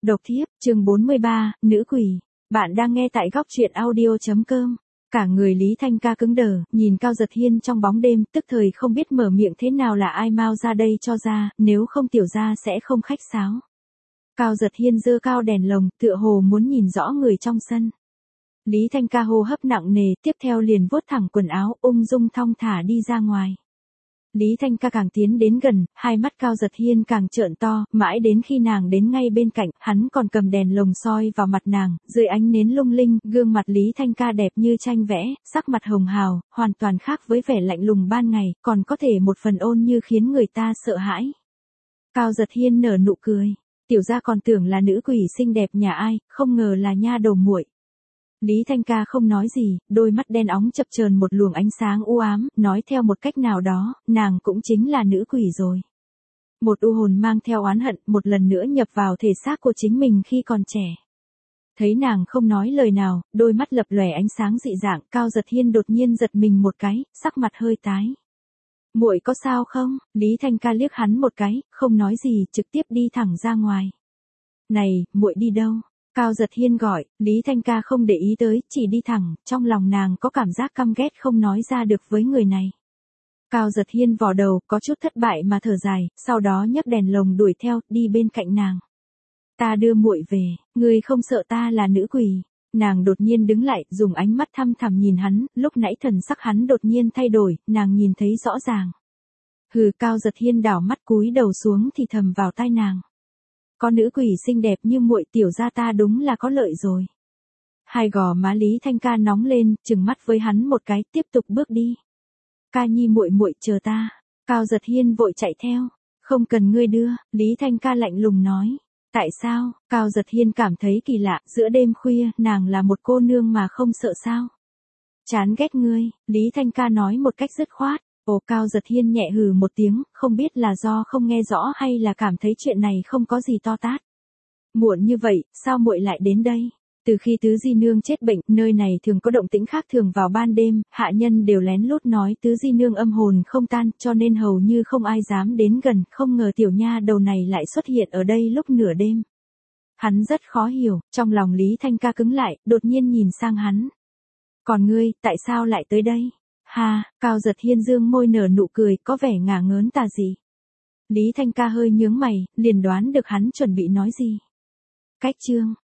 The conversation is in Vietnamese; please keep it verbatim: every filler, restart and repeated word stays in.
Độc thiếp, chương bốn mươi ba, nữ quỷ. Bạn đang nghe tại góc truyện audio.com. Cả người Lý Thanh Ca cứng đờ, nhìn Cao Giật Hiên trong bóng đêm, tức thời không biết mở miệng thế nào là ai mau ra đây cho ra, nếu không tiểu gia sẽ không khách sáo. Cao Giật Hiên giơ cao đèn lồng, tựa hồ muốn nhìn rõ người trong sân. Lý Thanh Ca hô hấp nặng nề, tiếp theo liền vuốt thẳng quần áo, ung dung thong thả đi ra ngoài. Lý Thanh Ca càng tiến đến gần, hai mắt Cao Giật Hiên càng trợn to, mãi đến khi nàng đến ngay bên cạnh, hắn còn cầm đèn lồng soi vào mặt nàng, dưới ánh nến lung linh, gương mặt Lý Thanh Ca đẹp như tranh vẽ, sắc mặt hồng hào, hoàn toàn khác với vẻ lạnh lùng ban ngày, còn có thể một phần ôn như khiến người ta sợ hãi. Cao Giật Hiên nở nụ cười, tiểu gia còn tưởng là nữ quỷ xinh đẹp nhà ai, không ngờ là nha đầu muội. Lý Thanh Ca không nói gì, đôi mắt đen óng chập chờn một luồng ánh sáng u ám, nói theo một cách nào đó, nàng cũng chính là nữ quỷ rồi. Một u hồn mang theo oán hận, một lần nữa nhập vào thể xác của chính mình khi còn trẻ. Thấy nàng không nói lời nào, đôi mắt lập lòe ánh sáng dị dạng, Cao Giật Hiên đột nhiên giật mình một cái, sắc mặt hơi tái. Muội có sao không? Lý Thanh Ca liếc hắn một cái, không nói gì, trực tiếp đi thẳng ra ngoài. Này, muội đi đâu? Cao Giật Hiên gọi, Lý Thanh Ca không để ý tới, chỉ đi thẳng, trong lòng nàng có cảm giác căm ghét không nói ra được với người này. Cao Giật Hiên vò đầu, có chút thất bại mà thở dài, sau đó nhấc đèn lồng đuổi theo, đi bên cạnh nàng. Ta đưa muội về, ngươi không sợ ta là nữ quỷ. Nàng đột nhiên đứng lại, dùng ánh mắt thăm thẳm nhìn hắn, lúc nãy thần sắc hắn đột nhiên thay đổi, nàng nhìn thấy rõ ràng. Hừ, Cao Giật Hiên đảo mắt cúi đầu xuống thì thầm vào tai nàng. Có nữ quỷ xinh đẹp như muội, tiểu gia ta đúng là có lợi rồi. Hai gò má Lý Thanh Ca nóng lên, trừng mắt với hắn một cái, tiếp tục bước đi. Ca nhi muội muội chờ ta. Cao Giật Hiên vội chạy theo. Không cần ngươi đưa, Lý Thanh Ca lạnh lùng nói. Tại sao? Cao Giật Hiên cảm thấy kỳ lạ, giữa đêm khuya, nàng là một cô nương mà không sợ sao? Chán ghét ngươi, Lý Thanh Ca nói một cách dứt khoát. Ồ, Cao Giật Hiên nhẹ hừ một tiếng, không biết là do không nghe rõ hay là cảm thấy chuyện này không có gì to tát. Muộn như vậy, sao muội lại đến đây? Từ khi Tứ Di Nương chết bệnh, nơi này thường có động tĩnh khác thường vào ban đêm, hạ nhân đều lén lút nói Tứ Di Nương âm hồn không tan, cho nên hầu như không ai dám đến gần, không ngờ tiểu nha đầu này lại xuất hiện ở đây lúc nửa đêm. Hắn rất khó hiểu, trong lòng Lý Thanh Ca cứng lại, đột nhiên nhìn sang hắn. Còn ngươi, tại sao lại tới đây? Ha, Cao Giật Hiên dương môi nở nụ cười, có vẻ ngả ngớn tà dị. Lý Thanh Ca hơi nhướng mày, liền đoán được hắn chuẩn bị nói gì. Cách chương,